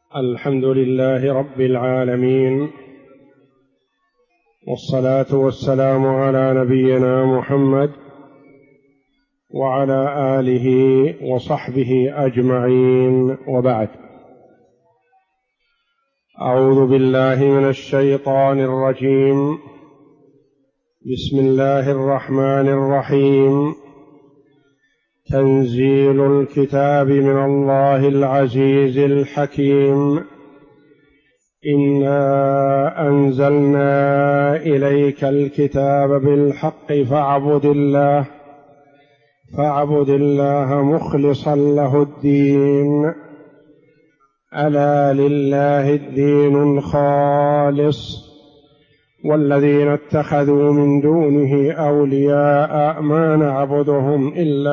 الحمد لله رب العالمين، والصلاة والسلام على نبينا محمد وعلى آله وصحبه أجمعين، وبعد. أعوذ بالله من الشيطان الرجيم. بسم الله الرحمن الرحيم. تنزيل الكتاب من الله العزيز الحكيم. إنا أنزلنا إليك الكتاب بالحق فاعبد الله مخلصا له الدين. ألا لله الدين الخالص، والذين اتخذوا من دونه أولياء ما نعبدهم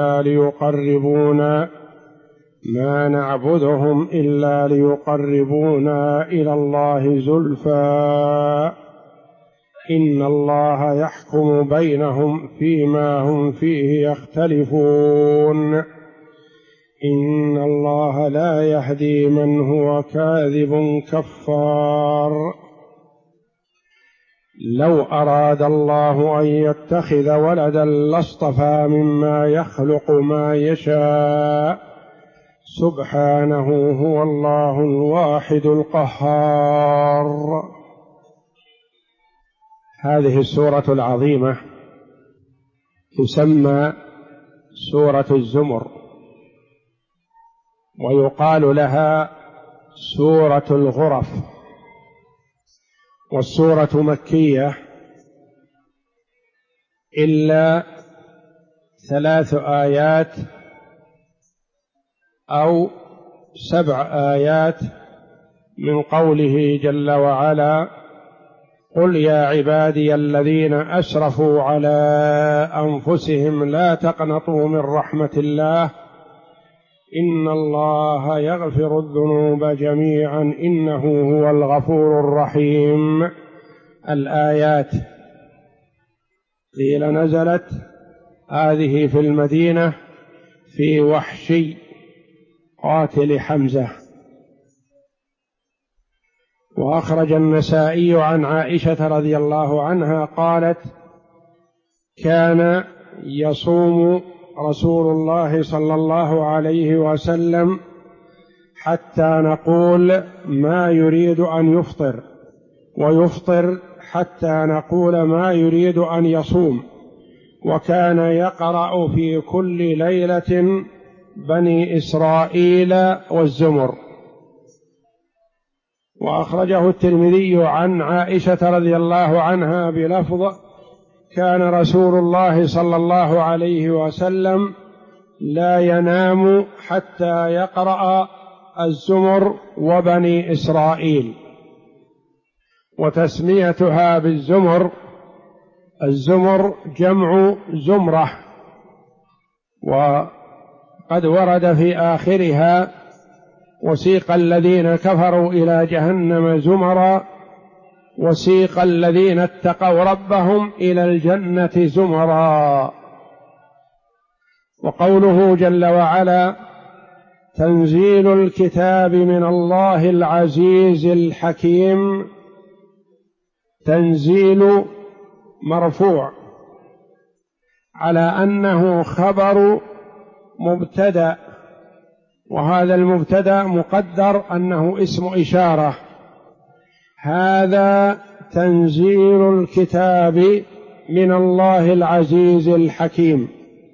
إلا ليقربونا إلى الله زلفى، إن الله يحكم بينهم فيما هم فيه يختلفون، إن الله لا يهدي من هو كاذب كفار. لو أراد الله أن يتخذ ولدا لاصطفى مما يخلق ما يشاء، سبحانه هو الله الواحد القهار. هذه السورة العظيمة تسمى سورة الزمر، ويقال لها سورة الغرف، والسورة مكية إلا 3 آيات أو 7 آيات، من قوله جل وعلا: قل يا عبادي الذين أسرفوا على أنفسهم لا تقنطوا من رحمة الله إن الله يغفر الذنوب جميعا إنه هو الغفور الرحيم. الآيات قيل نزلت هذه في المدينة في وحشي قاتل حمزة. وأخرج النسائي عن عائشة رضي الله عنها قالت: كان يصوم رسول الله صلى الله عليه وسلم حتى نقول ما يريد أن يفطر، ويفطر حتى نقول ما يريد أن يصوم، وكان يقرأ في كل ليلة بني إسرائيل والزمر. وأخرجه الترمذي عن عائشة رضي الله عنها بلفظ: كان رسول الله صلى الله عليه وسلم لا ينام حتى يقرأ الزمر وبني إسرائيل. وتسميتها بالزمر، الزمر جمع زمرة، وقد ورد في آخرها: وسيق الذين كفروا إلى جهنم زمرا وسيق الذين اتقوا ربهم إلى الجنة زمرا. وقوله جل وعلا: تنزيل الكتاب من الله العزيز الحكيم. تنزيل مرفوع على أنه خبر مبتدأ، وهذا المبتدأ مقدر أنه اسم إشارة. هذا تنزيل الكتاب من الله العزيز الحكيم.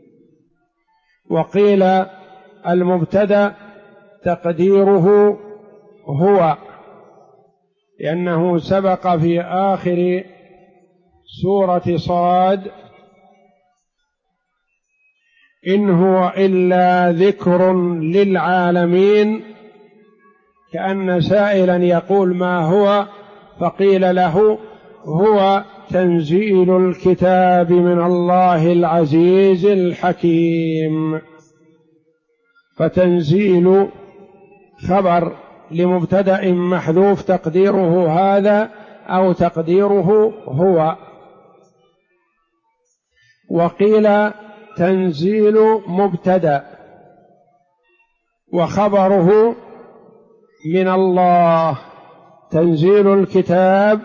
وقيل المبتدأ تقديره هو، لأنه سبق في آخر سورة صاد: إن هو إلا ذكر للعالمين، كأن سائلا يقول ما هو، فقيل له: هو تنزيل الكتاب من الله العزيز الحكيم. فتنزيل خبر لمبتدأ محذوف تقديره هذا أو تقديره هو. وقيل تنزيل مبتدأ وخبره من الله، تنزيل الكتاب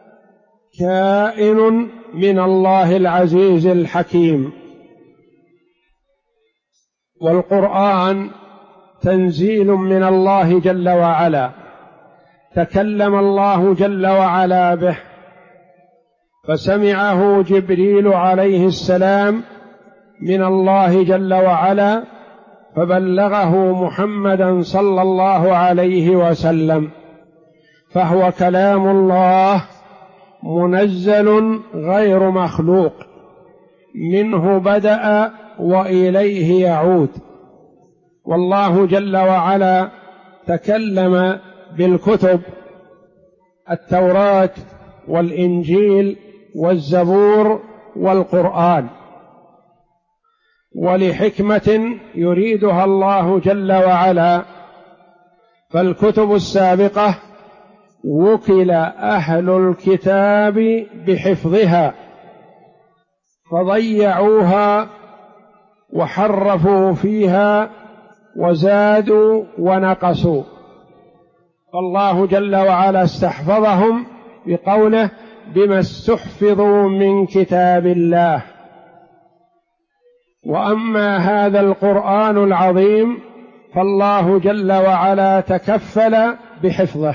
كائن من الله العزيز الحكيم، والقرآن تنزيل من الله جل وعلا، تكلم الله جل وعلا به، فسمعه جبريل عليه السلام من الله جل وعلا، فبلغه محمدا صلى الله عليه وسلم، فهو كلام الله منزل غير مخلوق، منه بدأ وإليه يعود. والله جل وعلا تكلم بالكتب، التوراة والإنجيل والزبور والقرآن، ولحكمة يريدها الله جل وعلا. فالكتب السابقة وكل أهل الكتاب بحفظها فضيعوها وحرفوا فيها وزادوا ونقصوا، فالله جل وعلا استحفظهم بقوله: بما استحفظوا من كتاب الله. وأما هذا القرآن العظيم فالله جل وعلا تكفل بحفظه،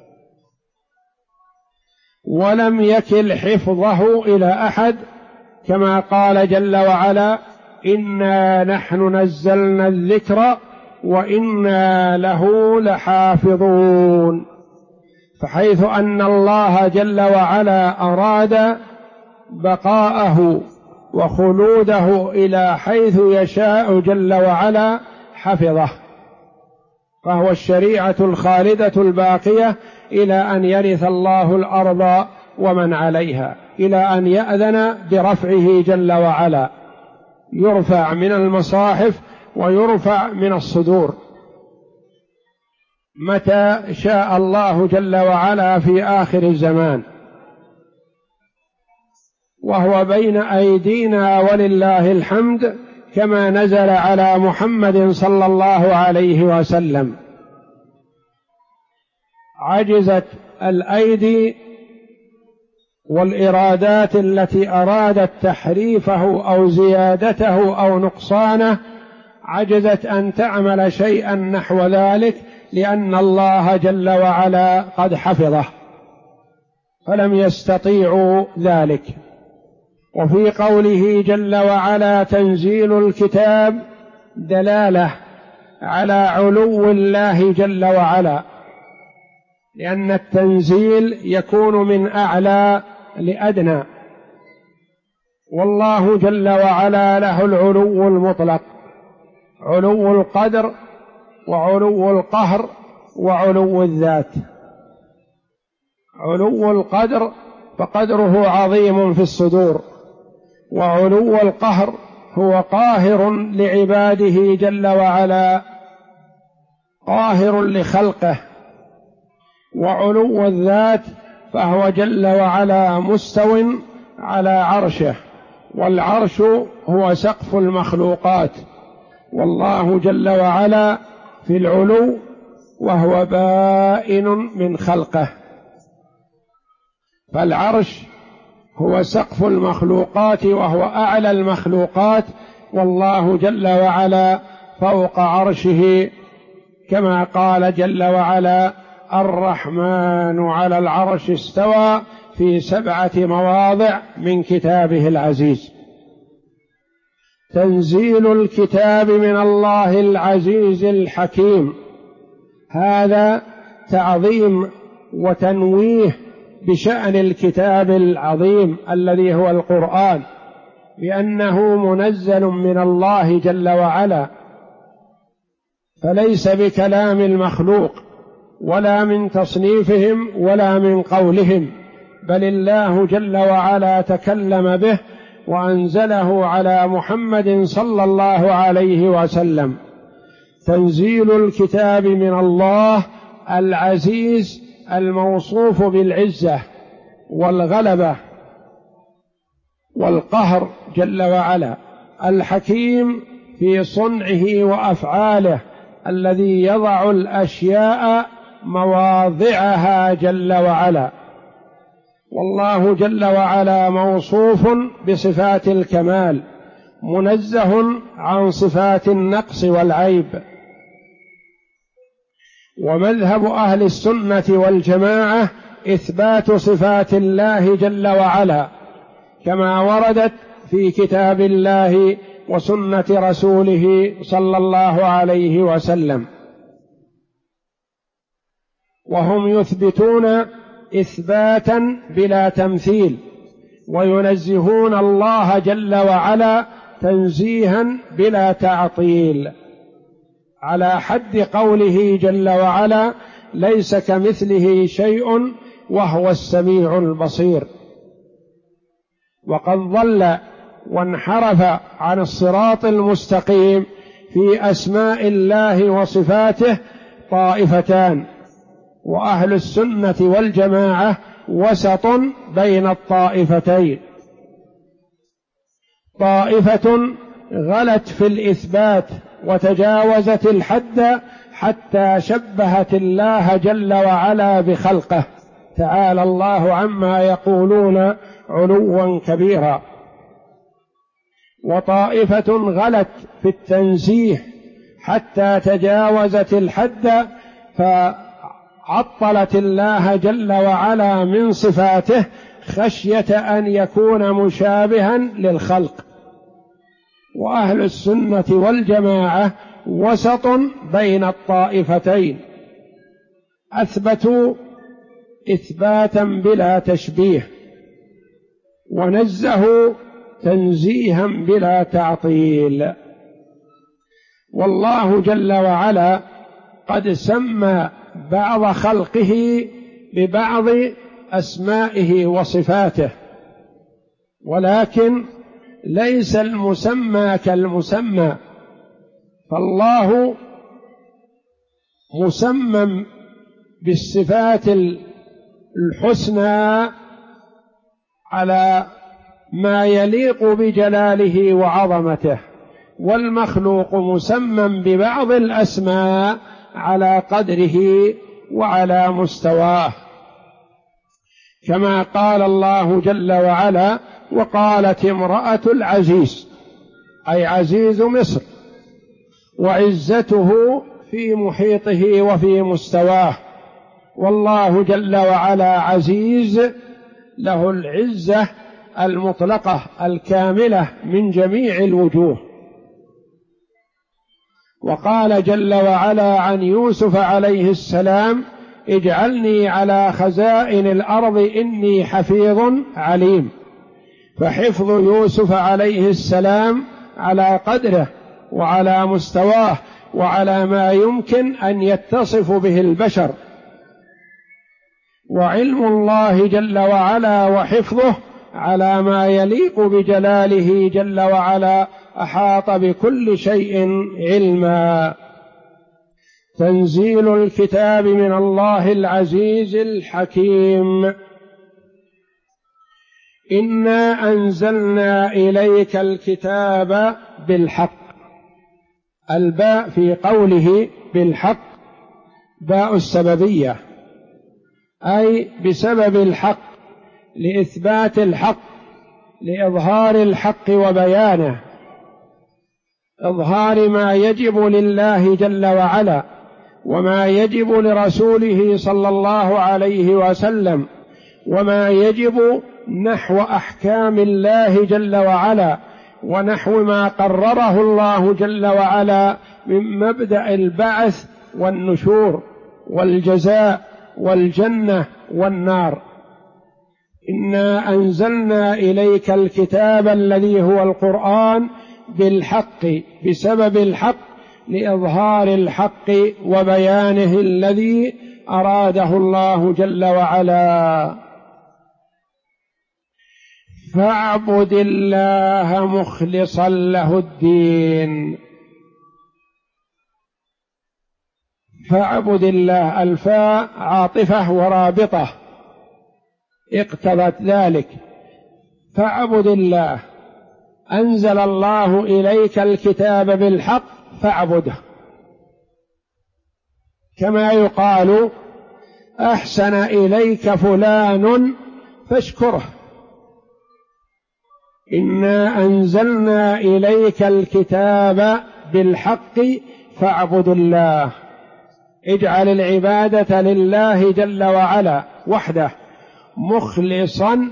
ولم يكل حفظه إلى أحد، كما قال جل وعلا: إنا نحن نزلنا الذكر وإنا له لحافظون. فحيث أن الله جل وعلا أراد بقاءه وخلوده إلى حيث يشاء جل وعلا حفظه، فهو الشريعة الخالدة الباقية إلى أن يرث الله الأرض ومن عليها، إلى أن يأذن برفعه جل وعلا، يرفع من المصاحف ويرفع من الصدور متى شاء الله جل وعلا في آخر الزمان، وهو بين أيدينا ولله الحمد، كما نزل على محمد صلى الله عليه وسلم. عجزت الأيدي والإرادات التي أرادت تحريفه أو زيادته أو نقصانه، عجزت أن تعمل شيئا نحو ذلك، لأن الله جل وعلا قد حفظه، فلم يستطيعوا ذلك. وفي قوله جل وعلا تنزيل الكتاب دلالة على علو الله جل وعلا، لأن التنزيل يكون من أعلى لأدنى، والله جل وعلا له العلو المطلق، علو القدر وعلو القهر وعلو الذات. علو القدر فقدره عظيم في الصدور، وعلو القهر هو قاهر لعباده جل وعلا، قاهر لخلقه. وعلو الذات فهو جل وعلا مستو على عرشه، والعرش هو سقف المخلوقات، والله جل وعلا في العلو وهو بائن من خلقه، فالعرش هو سقف المخلوقات وهو أعلى المخلوقات، والله جل وعلا فوق عرشه، كما قال جل وعلا: الرحمن على العرش استوى في 7 مواضع من كتابه العزيز. تنزيل الكتاب من الله العزيز الحكيم، هذا تعظيم وتنويه بشأن الكتاب العظيم الذي هو القرآن، بأنه منزل من الله جل وعلا، فليس بكلام المخلوق ولا من تصنيفهم ولا من قولهم، بل الله جل وعلا تكلم به وأنزله على محمد صلى الله عليه وسلم. تنزيل الكتاب من الله العزيز الموصوف بالعزة والغلبة والقهر جل وعلا، الحكيم في صنعه وأفعاله، الذي يضع الأشياء مواضعها جل وعلا. والله جل وعلا موصوف بصفات الكمال، منزه عن صفات النقص والعيب. ومذهب أهل السنة والجماعة إثبات صفات الله جل وعلا كما وردت في كتاب الله وسنة رسوله صلى الله عليه وسلم، وهم يثبتون إثباتا بلا تمثيل، وينزهون الله جل وعلا تنزيها بلا تعطيل، على حد قوله جل وعلا: ليس كمثله شيء وهو السميع البصير. وقد ضل وانحرف عن الصراط المستقيم في أسماء الله وصفاته طائفتان، وأهل السنة والجماعة وسط بين الطائفتين. طائفة غلت في الإثبات وتجاوزت الحد حتى شبهت الله جل وعلا بخلقه، تعالى الله عما يقولون علوا كبيرا. وطائفة غلت في التنزيه حتى تجاوزت الحد فعطلت الله جل وعلا من صفاته خشية أن يكون مشابها للخلق. وأهل السنة والجماعة وسط بين الطائفتين، أثبتوا إثباتا بلا تشبيه، ونزهوا تنزيها بلا تعطيل. والله جل وعلا قد سمى بعض خلقه ببعض أسمائه وصفاته، ولكن ليس المسمى كالمسمى، فالله مسمى بالصفات الحسنى على ما يليق بجلاله وعظمته، والمخلوق مسمى ببعض الأسماء على قدره وعلى مستواه، كما قال الله جل وعلا: وقالت امرأة العزيز، أي عزيز مصر، وعزته في محيطه وفي مستواه. والله جل وعلا عزيز، له العزة المطلقة الكاملة من جميع الوجوه. وقال جل وعلا عن يوسف عليه السلام: اجعلني على خزائن الأرض إني حفيظ عليم. فحفظ يوسف عليه السلام على قدره وعلى مستواه وعلى ما يمكن أن يتصف به البشر، وعلم الله جل وعلا وحفظه على ما يليق بجلاله جل وعلا، أحاط بكل شيء علما. تنزيل الكتاب من الله العزيز الحكيم. إنا أنزلنا إليك الكتاب بالحق. الباء في قوله بالحق باء السببية، أي بسبب الحق، لإثبات الحق، لإظهار الحق وبيانه، إظهار ما يجب لله جل وعلا وما يجب لرسوله صلى الله عليه وسلم، وما يجب نحو أحكام الله جل وعلا، ونحو ما قرره الله جل وعلا من مبدأ البعث والنشور والجزاء والجنة والنار. إنا أنزلنا إليك الكتاب الذي هو القرآن بالحق، بسبب الحق، لإظهار الحق وبيانه الذي أراده الله جل وعلا. فاعبد الله مخلصا له الدين. فاعبد الله، الفاء عاطفة ورابطة اقتضت ذلك. فاعبد الله، أنزل الله إليك الكتاب بالحق فاعبده، كما يقال أحسن إليك فلان فاشكره، إنا أنزلنا إليك الكتاب بالحق فاعبد الله. اجعل العبادة لله جل وعلا وحده مخلصا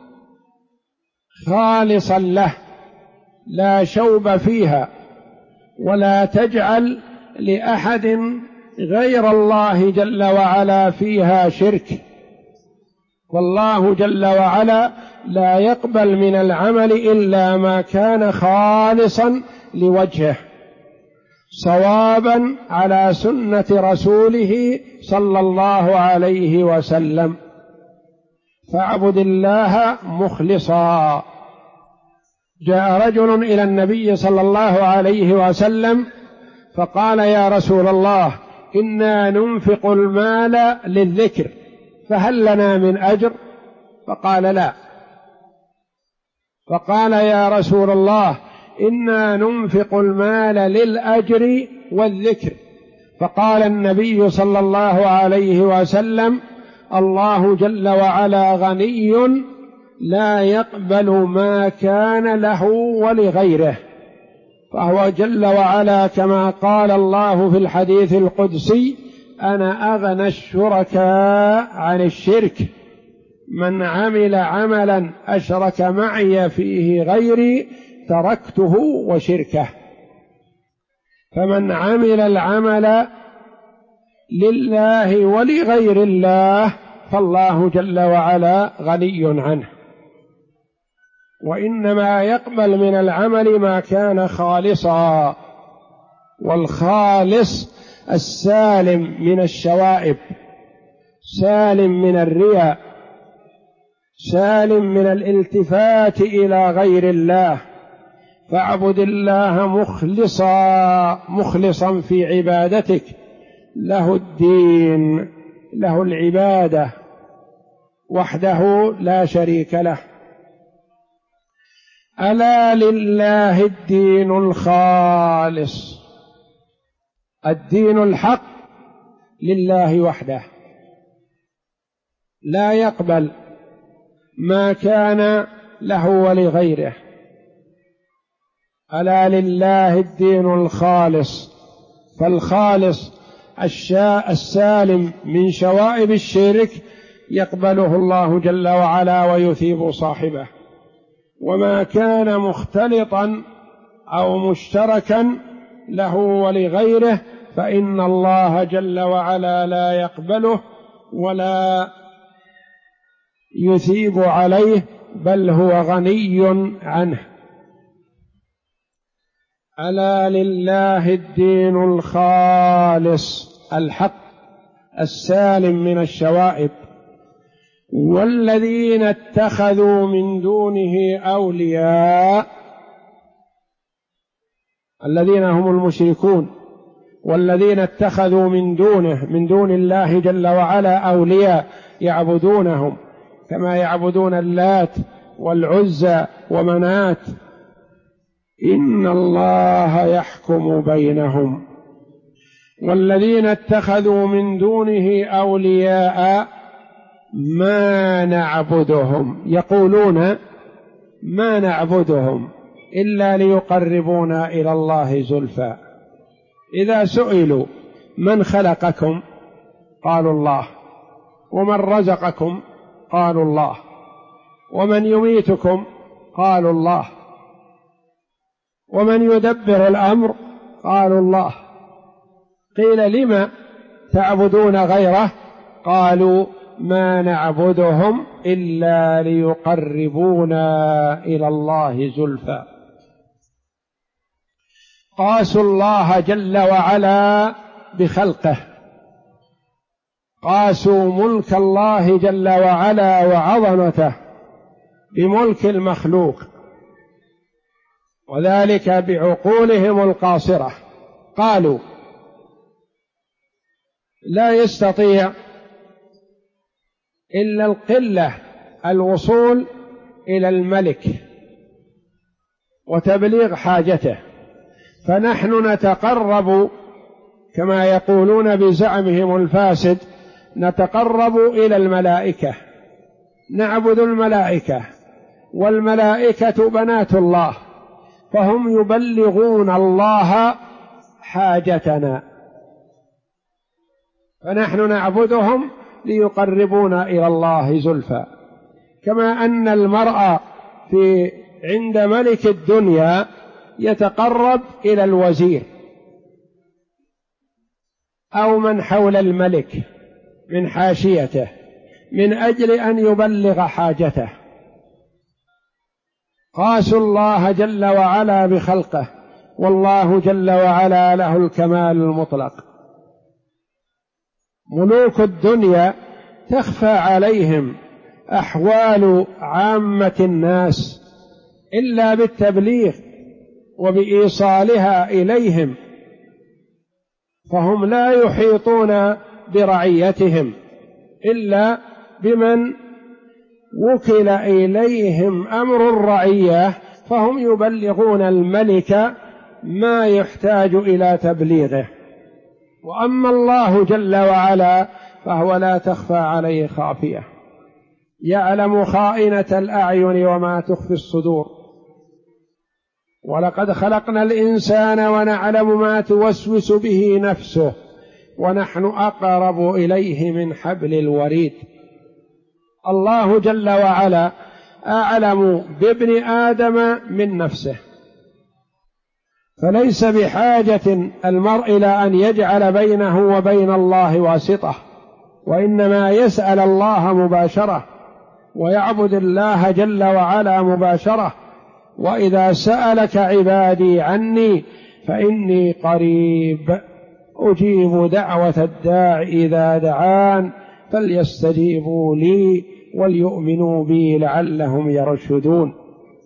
خالصا له، لا شوب فيها، ولا تجعل لأحد غير الله جل وعلا فيها شرك. والله جل وعلا لا يقبل من العمل إلا ما كان خالصا لوجهه صوابا على سنة رسوله صلى الله عليه وسلم. فاعبد الله مخلصا. جاء رجل إلى النبي صلى الله عليه وسلم فقال: يا رسول الله، إنا ننفق المال للذكر فهل لنا من أجر؟ فقال: لا. فقال: يا رسول الله، إنا ننفق المال للأجر والذكر. فقال النبي صلى الله عليه وسلم: الله جل وعلا غني لا يقبل ما كان له ولغيره، فهو جل وعلا كما قال الله في الحديث القدسي: أنا أغنى الشركاء عن الشرك، من عمل عملا أشرك معي فيه غيري تركته وشركه. فمن عمل العمل لله ولغير الله فالله جل وعلا غني عنه، وإنما يقبل من العمل ما كان خالصا، والخالص السالم من الشوائب، سالم من الرياء، سالم من الالتفات إلى غير الله. فاعبد الله مخلصا في عبادتك، له الدين، له العبادة وحده لا شريك له. ألا لله الدين الخالص، الدين الحق لله وحده، لا يقبل ما كان له ولغيره. ألا لله الدين الخالص، فالخالص السالم من شوائب الشرك يقبله الله جل وعلا ويثيب صاحبه، وما كان مختلطا أو مشتركا له ولغيره فإن الله جل وعلا لا يقبله ولا يثيب عليه، بل هو غني عنه. ألا لله الدين الخالص الحق السالم من الشوائب، والذين اتخذوا من دونه أولياء، الذين هم المشركون، والذين اتخذوا من دون الله جل وعلا أولياء يعبدونهم كما يعبدون اللات والعزى ومنات، إن الله يحكم بينهم. والذين اتخذوا من دونه أولياء ما نعبدهم، يقولون ما نعبدهم إلا ليقربونا إلى الله زلفى. إذا سئلوا من خلقكم قالوا الله، ومن رزقكم قالوا الله، ومن يميتكم قالوا الله، ومن يدبر الأمر قالوا الله. قيل لم تعبدون غيره؟ قالوا ما نعبدهم إلا ليقربونا إلى الله زلفى. قاسوا الله جل وعلا بخلقه، قاسوا ملك الله جل وعلا وعظمته بملك المخلوق، وذلك بعقولهم القاصرة. قالوا لا يستطيع إلا القلة الوصول إلى الملك وتبليغ حاجته، فنحن نتقرب كما يقولون بزعمهم الفاسد، نتقرب إلى الملائكة، نعبد الملائكة، والملائكة بنات الله، فهم يبلغون الله حاجتنا، فنحن نعبدهم ليقربونا إلى الله زلفى. كما أن المرء عند ملك الدنيا يتقرب إلى الوزير أو من حول الملك من حاشيته من أجل أن يبلغ حاجته. قاسوا الله جل وعلا بخلقه، والله جل وعلا له الكمال المطلق. ملوك الدنيا تخفى عليهم أحوال عامة الناس إلا بالتبليغ وبإيصالها إليهم، فهم لا يحيطون برعيتهم إلا بمن وكل إليهم أمر الرعية، فهم يبلغون الملك ما يحتاج إلى تبليغه. وأما الله جل وعلا فهو لا تخفى عليه خافية، يعلم خائنة الأعين وما تخفي الصدور. ولقد خلقنا الإنسان ونعلم ما توسوس به نفسه ونحن أقرب إليه من حبل الوريد. الله جل وعلا أعلم بابن آدم من نفسه، فليس بحاجة المرء إلى أن يجعل بينه وبين الله واسطة، وإنما يسأل الله مباشرة ويعبد الله جل وعلا مباشرة. وإذا سألك عبادي عني فإني قريب أجيب دعوة الداع إذا دعان فليستجيبوا لي وليؤمنوا بي لعلهم يرشدون.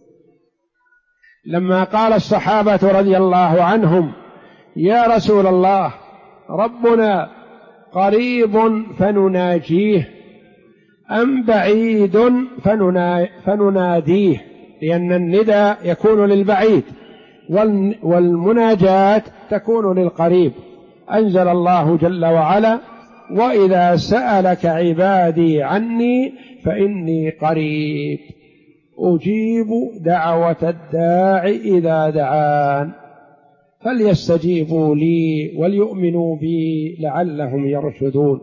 لما قال الصحابة رضي الله عنهم: يا رسول الله، ربنا قريب فنناجيه أم بعيد فنناديه؟ لأن الندى يكون للبعيد والمناجاة تكون للقريب. أنزل الله جل وعلا: وإذا سألك عبادي عني فإني قريب أجيب دعوة الداع إذا دعان فليستجيبوا لي وليؤمنوا بي لعلهم يرشدون.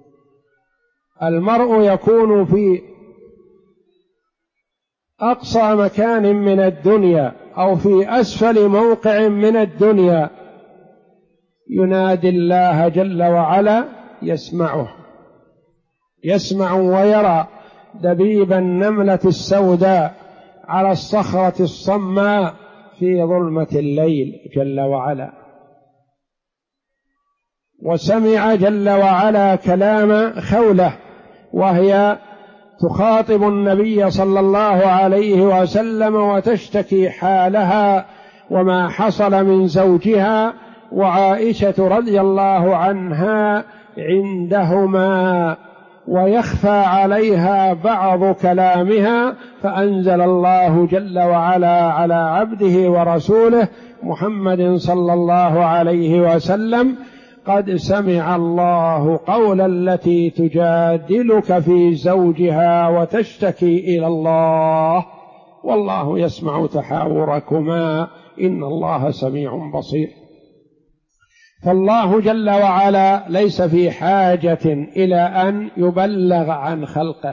المرء يكون في أقصى مكان من الدنيا أو في أسفل موقع من الدنيا ينادي الله جل وعلا، يسمع ويرى دبيب النملة السوداء على الصخرة الصماء في ظلمة الليل جل وعلا. وسمع جل وعلا كلام خولة وهي تخاطب النبي صلى الله عليه وسلم وتشتكي حالها وما حصل من زوجها وعائشة رضي الله عنها عندهما، ويخفى عليها بعض كلامها، فأنزل الله جل وعلا على عبده ورسوله محمد صلى الله عليه وسلم: قد سمع الله قول التي تجادلك في زوجها وتشتكي إلى الله والله يسمع تحاوركما إن الله سميع بصير. فالله جل وعلا ليس في حاجة إلى أن يبلغ عن خلقه،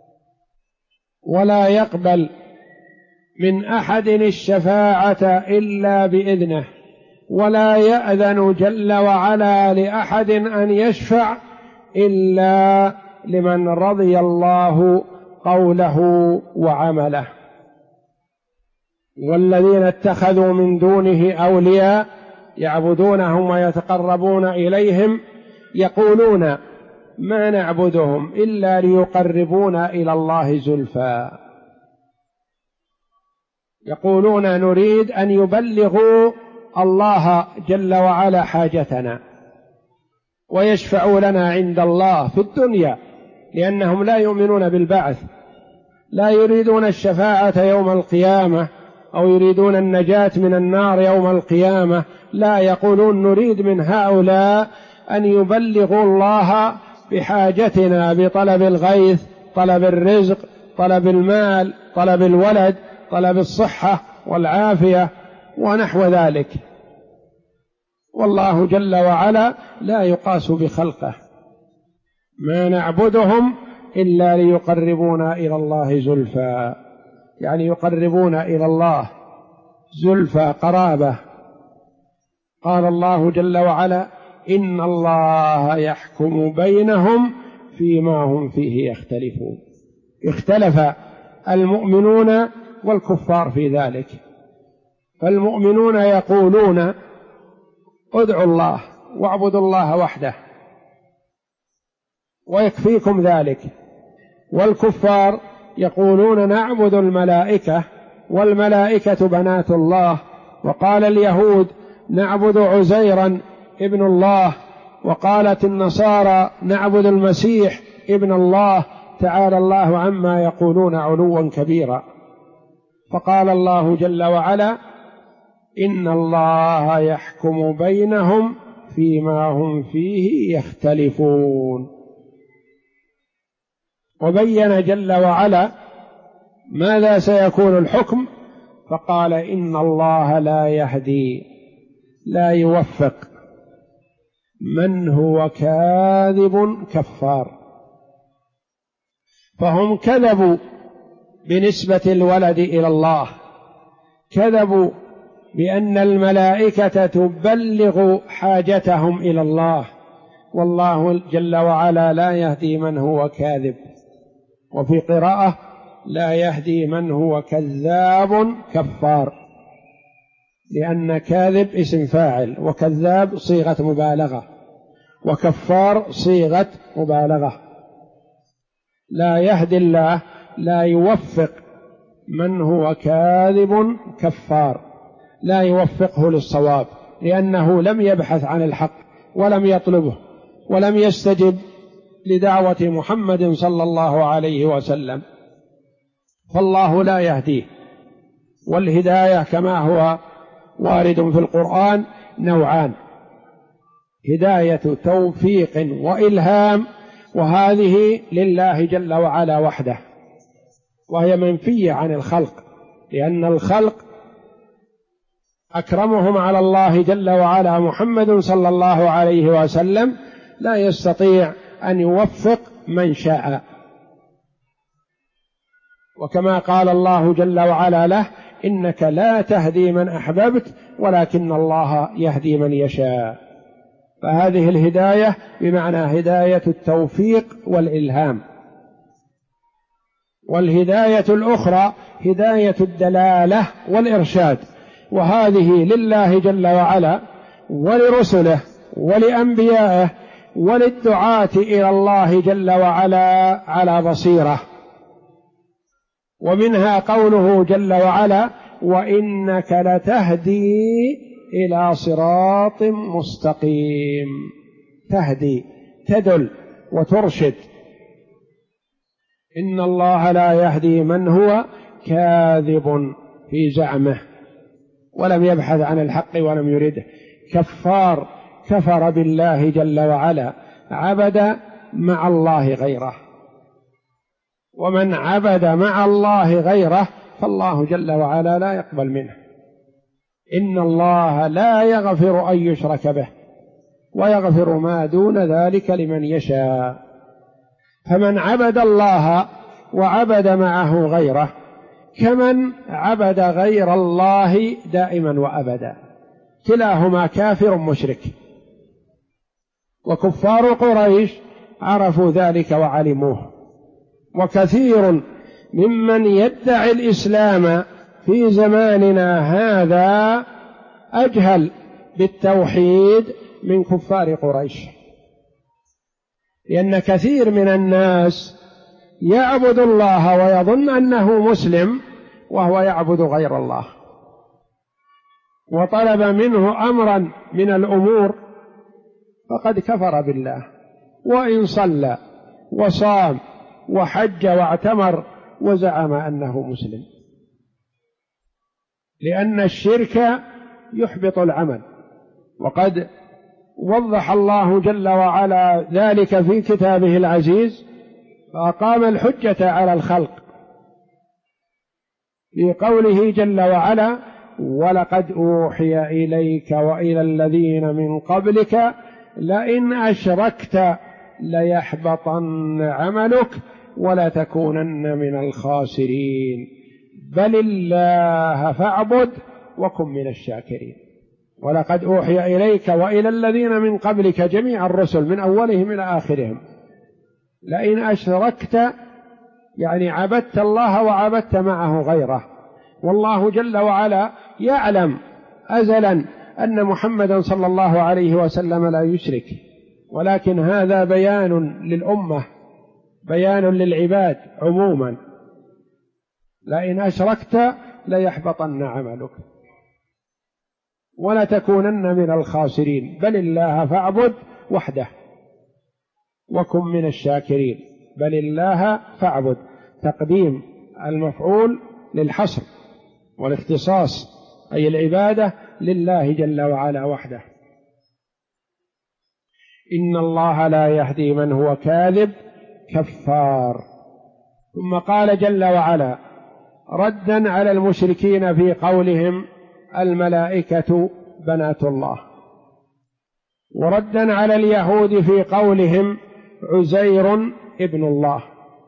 ولا يقبل من أحد الشفاعة إلا بإذنه، ولا يأذن جل وعلا لأحد أن يشفع إلا لمن رضي الله قوله وعمله. والذين اتخذوا من دونه أولياء يعبدونهم ويتقربون إليهم يقولون ما نعبدهم إلا ليقربونا إلى الله زلفى، يقولون نريد أن يبلغوا الله جل وعلا حاجتنا ويشفعوا لنا عند الله في الدنيا، لأنهم لا يؤمنون بالبعث، لا يريدون الشفاعة يوم القيامة أو يريدون النجاة من النار يوم القيامة، لا، يقولون نريد من هؤلاء أن يبلغوا الله بحاجتنا بطلب الغيث، طلب الرزق، طلب المال، طلب الولد، طلب الصحة والعافية ونحو ذلك. والله جل وعلا لا يقاس بخلقه، ما نعبدهم إلا ليقربونا إلى الله زلفى، يعني يقربونا إلى الله زلفى قرابة. قال الله جل وعلا: إن الله يحكم بينهم فيما هم فيه يختلفون. اختلف المؤمنون والكفار في ذلك، فالمؤمنون يقولون: ادعوا الله واعبدوا الله وحده ويكفيكم ذلك، والكفار يقولون: نعبد الملائكة والملائكة بنات الله، وقال اليهود: نعبد عزيرا ابن الله، وقالت النصارى: نعبد المسيح ابن الله، تعالى الله عما يقولون علوا كبيرا. فقال الله جل وعلا: إن الله يحكم بينهم فيما هم فيه يختلفون. وبين جل وعلا ماذا سيكون الحكم، فقال: إن الله لا يهدي، لا يوفق من هو كاذب كفار. فهم كذبوا بنسبة الولد إلى الله، كذبوا بأن الملائكة تبلغ حاجتهم إلى الله، والله جل وعلا لا يهدي من هو كاذب. وفي قراءة: لا يهدي من هو كذاب كفار، لأن كاذب اسم فاعل، وكذاب صيغة مبالغة، وكفار صيغة مبالغة. لا يهدي الله، لا يوفق من هو كاذب كفار، لا يوفقه للصواب، لأنه لم يبحث عن الحق ولم يطلبه ولم يستجب لدعوة محمد صلى الله عليه وسلم، فالله لا يهديه. والهداية كما هو وارد في القرآن نوعان: هداية توفيق وإلهام، وهذه لله جل وعلا وحده، وهي منفية عن الخلق، لأن الخلق أكرمهم على الله جل وعلا محمد صلى الله عليه وسلم لا يستطيع أن يوفق من شاء. وكما قال الله جل وعلا له: إنك لا تهدي من أحببت ولكن الله يهدي من يشاء. فهذه الهداية بمعنى هداية التوفيق والإلهام. والهداية الأخرى هداية الدلالة والإرشاد، وهذه لله جل وعلا ولرسله ولأنبيائه وللدعاة إلى الله جل وعلا على بصيرة. ومنها قوله جل وعلا: وإنك لتهدي إلى صراط مستقيم. تهدي، تدل وترشد. إن الله لا يهدي من هو كاذب في زعمه ولم يبحث عن الحق ولم يرده، كفار، كفر بالله جل وعلا، عبد مع الله غيره. ومن عبد مع الله غيره فالله جل وعلا لا يقبل منه. إن الله لا يغفر أن يشرك به ويغفر ما دون ذلك لمن يشاء. فمن عبد الله وعبد معه غيره كمن عبد غير الله دائما وأبدا، كلاهما كافر مشرك. وكفار قريش عرفوا ذلك وعلموه، وكثير ممن يدعي الإسلام في زماننا هذا أجهل بالتوحيد من كفار قريش، لأن كثير من الناس يعبد الله ويظن أنه مسلم وهو يعبد غير الله، وطلب منه أمرا من الأمور فقد كفر بالله، وإن صلى وصام وحج واعتمر وزعم أنه مسلم، لأن الشرك يحبط العمل. وقد وضح الله جل وعلا ذلك في كتابه العزيز، فأقام الحجة على الخلق في قوله جل وعلا: ولقد أوحي إليك وإلى الذين من قبلك لئن أشركت ليحبطن عملك ولتكونن من الخاسرين بل الله فاعبد وكن من الشاكرين. ولقد أوحي إليك وإلى الذين من قبلك، جميع الرسل من أولهم إلى آخرهم، لئن أشركت يعني عبدت الله وعبدت معه غيره. والله جل وعلا يعلم أزلا أن محمدا صلى الله عليه وسلم لا يشرك، ولكن هذا بيان للأمة، بيان للعباد عموما: لئن أشركت ليحبطن عملك ولتكونن من الخاسرين بل الله فاعبد وحده وكن من الشاكرين. بل الله فاعبد، تقديم المفعول للحصر والاختصاص، أي العبادة لله جل وعلا وحده. إن الله لا يهدي من هو كاذب كفار. ثم قال جل وعلا ردا على المشركين في قولهم الملائكة بنات الله، وردا على اليهود في قولهم عزير ابن الله،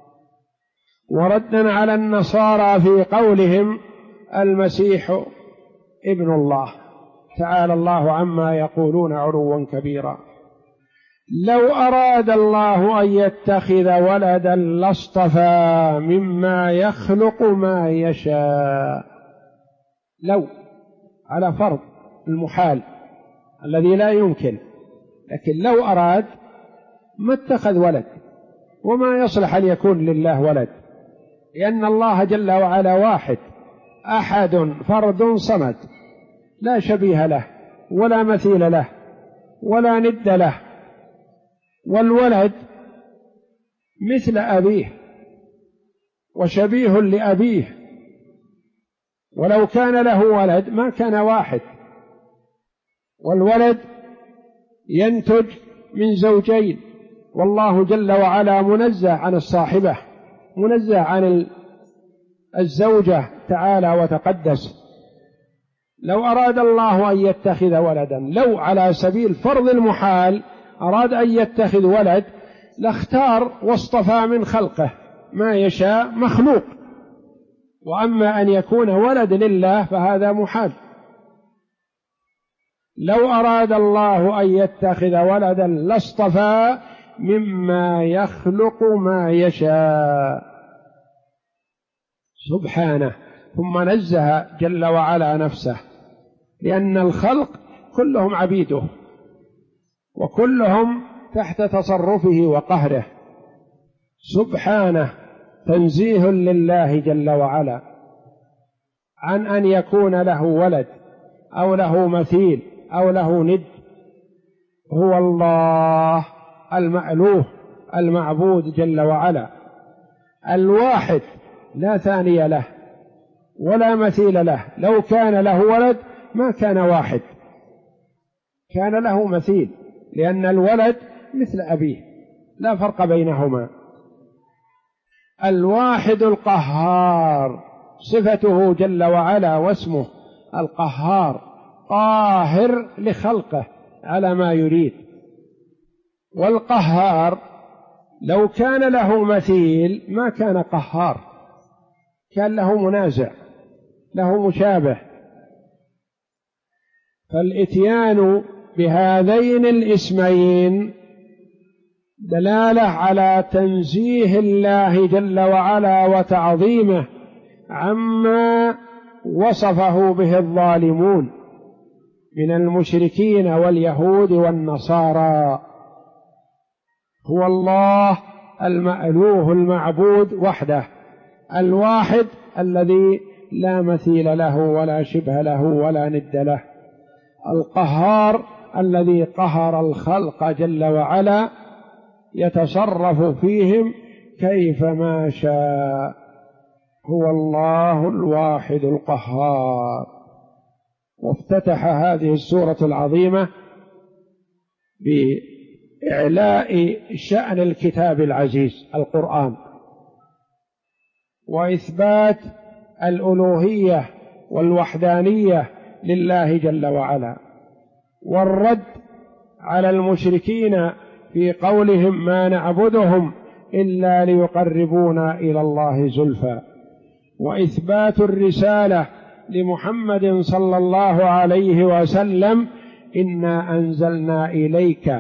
وردا على النصارى في قولهم المسيح ابن الله. تعالى الله عما يقولون علوا كبيرا. لو أراد الله أن يتخذ ولدا لاصطفى مما يخلق ما يشاء. لو على فرض المحال الذي لا يمكن، لكن لو أراد ما اتخذ ولد، وما يصلح أن يكون لله ولد، لأن الله جل وعلا واحد أحد فرد صمد، لا شبيه له ولا مثيل له ولا ند له. والولد مثل أبيه وشبيه لأبيه، ولو كان له ولد ما كان واحد. والولد ينتج من زوجين، والله جل وعلا منزه عن الصاحبة، منزه عن الزوجة تعالى وتقدس. لو أراد الله أن يتخذ ولدا، لو على سبيل فرض المحال أراد أن يتخذ ولد لاختار واصطفى من خلقه ما يشاء مخلوق، وأما أن يكون ولد لله فهذا محال. لو أراد الله أن يتخذ ولدا لاصطفى مما يخلق ما يشاء سبحانه. ثم نزه جل وعلا نفسه، لأن الخلق كلهم عبيده وكلهم تحت تصرفه وقهره سبحانه. تنزيه لله جل وعلا عن أن يكون له ولد أو له مثيل أو له ند. هو الله المألوه المعبود جل وعلا، الواحد لا ثاني له ولا مثيل له. لو كان له ولد ما كان واحد، كان له مثيل، لأن الولد مثل أبيه لا فرق بينهما. الواحد القهار صفته جل وعلا واسمه القهار، قاهر لخلقه على ما يريد. والقهار لو كان له مثيل ما كان قهار، كان له منازع، له مشابه. فالإتيان بهذين الاسمين دلالة على تنزيه الله جل وعلا وتعظيمه عما وصفه به الظالمون من المشركين واليهود والنصارى. هو الله المألوه المعبود وحده، الواحد الذي لا مثيل له ولا شبه له ولا ند له، القهار الذي قهر الخلق جل وعلا يتصرف فيهم كيفما شاء. هو الله الواحد القهار. وافتتح هذه السورة العظيمة بإعلاء شأن الكتاب العزيز القرآن، وإثبات الألوهية والوحدانية لله جل وعلا، والرد على المشركين في قولهم ما نعبدهم إلا ليقربونا إلى الله زلفى، وإثبات الرسالة لمحمد صلى الله عليه وسلم إنا أنزلنا إليك.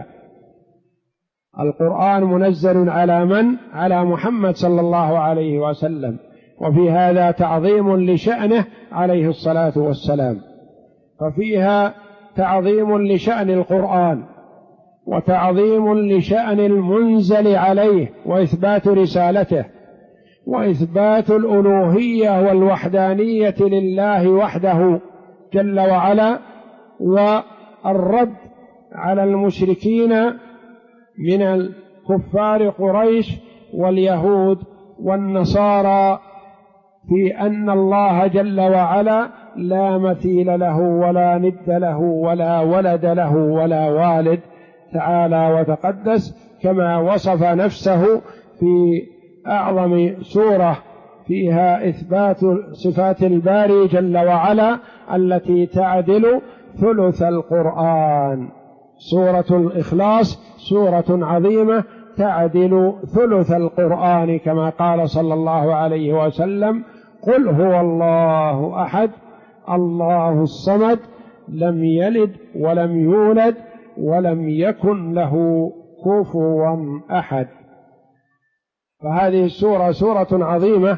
القرآن منزل على من؟ على محمد صلى الله عليه وسلم، وفي هذا تعظيم لشأنه عليه الصلاة والسلام، ففيها تعظيم لشأن القرآن وتعظيم لشأن المنزل عليه وإثبات رسالته وإثبات الألوهية والوحدانية لله وحده جل وعلا، والرد على المشركين من الكفار قريش واليهود والنصارى في أن الله جل وعلا لا مثيل له ولا ند له ولا ولد له ولا والد، تعالى وتقدس، كما وصف نفسه في أعظم سورة فيها إثبات صفات الباري جل وعلا التي تعدل ثلث القرآن. سورة الإخلاص سورة عظيمة تعدل ثلث القرآن، كما قال صلى الله عليه وسلم قل هو الله أحد الله الصمد لم يلد ولم يولد ولم يكن له كفوا أحد. فهذه السورة سورة عظيمة.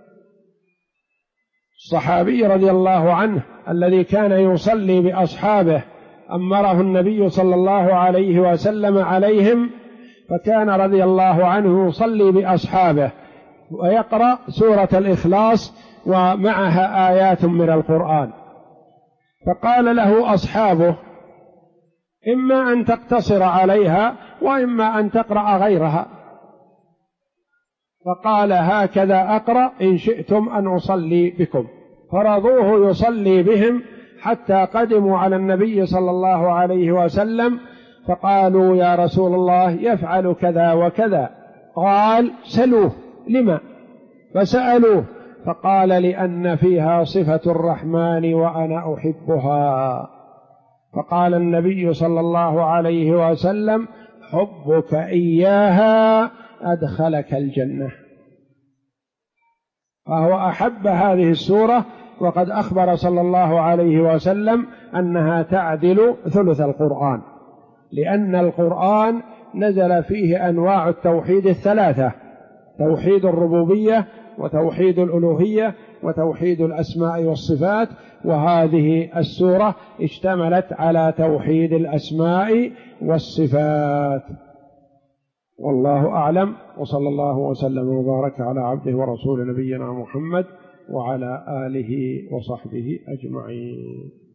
الصحابي رضي الله عنه الذي كان يصلي بأصحابه أمره النبي صلى الله عليه وسلم عليهم، فكان رضي الله عنه يصلي بأصحابه ويقرأ سورة الإخلاص ومعها آيات من القرآن، فقال له أصحابه إما أن تقتصر عليها وإما أن تقرأ غيرها، فقال هكذا أقرأ إن شئتم أن أصلي بكم، فرضوه يصلي بهم حتى قدموا على النبي صلى الله عليه وسلم، فقالوا يا رسول الله يفعل كذا وكذا، قال سلوه لما؟ فسألوه فقال لأن فيها صفة الرحمن وأنا أحبها. فقال النبي صلى الله عليه وسلم حبك إياها أدخلك الجنة. فهو أحب هذه السورة، وقد أخبر صلى الله عليه وسلم أنها تعدل ثلث القرآن، لأن القرآن نزل فيه أنواع التوحيد الثلاثة: توحيد الربوبية وتوحيد الألوهية وتوحيد الأسماء والصفات، وهذه السورة اشتملت على توحيد الأسماء والصفات. والله أعلم، وصلى الله وسلم وبارك على عبده ورسول نبينا محمد وعلى آله وصحبه أجمعين.